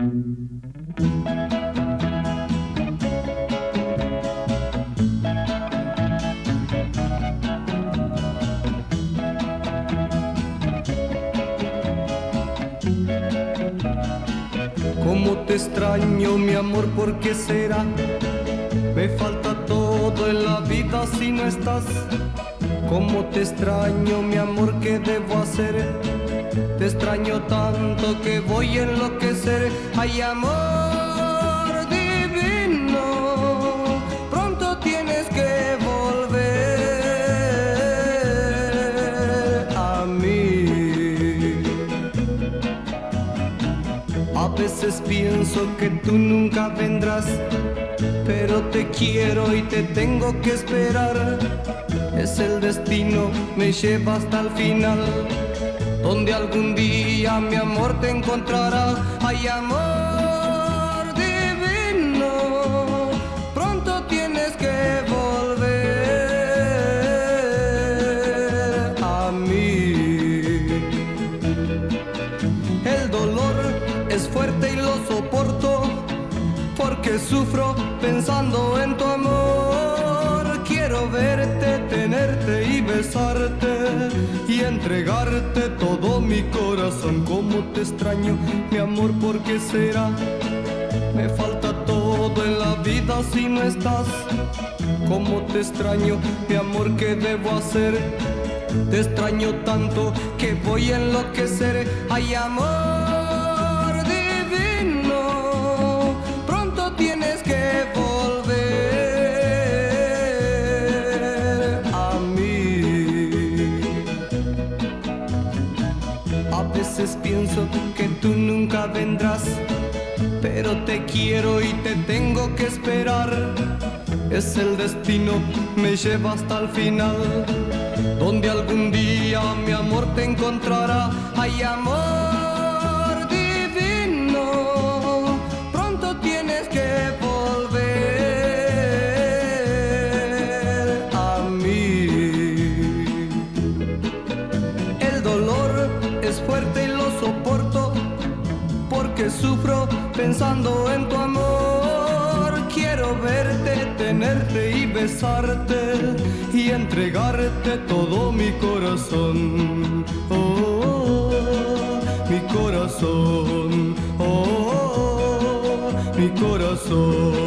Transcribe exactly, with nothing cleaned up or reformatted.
Cómo te extraño, mi amor, ¿por qué será? Me falta todo en la vida si no estás. Cómo te extraño, mi amor, ¿qué debo hacer? Te extraño tanto que voy a enloquecer. Ay, amor divino, pronto tienes que volver a mí. A veces pienso que tú nunca vendrás, pero te quiero y te tengo que esperar. Es el destino, me lleva hasta el final, donde algún día mi amor te encontrará. Ay, amor divino, pronto tienes que volver a mí. El dolor es fuerte y lo soporto, porque sufro pensando en tu amor. Quiero verte, tenerte y besarte y entregarte todo mi corazón. Cómo te extraño, mi amor, ¿por qué será? Me falta todo en la vida si no estás. Cómo te extraño, mi amor, ¿qué debo hacer? Te extraño tanto que voy a enloquecer. Ay, amor divino, pronto tienes que volver a mí. A veces pienso que tú nunca vendrás, pero te quiero y te tengo que esperar. Es el destino, me lleva hasta el final, donde algún día mi amor te encontrará. Ay, amor divino, pronto tienes que volver a mí. El dolor es fuerte y lo soporto, porque sufro pensando en tu amor. Quiero verte, tenerte y besarte y entregarte todo mi corazón. Oh, oh, oh, mi corazón. Oh, oh, oh, mi corazón.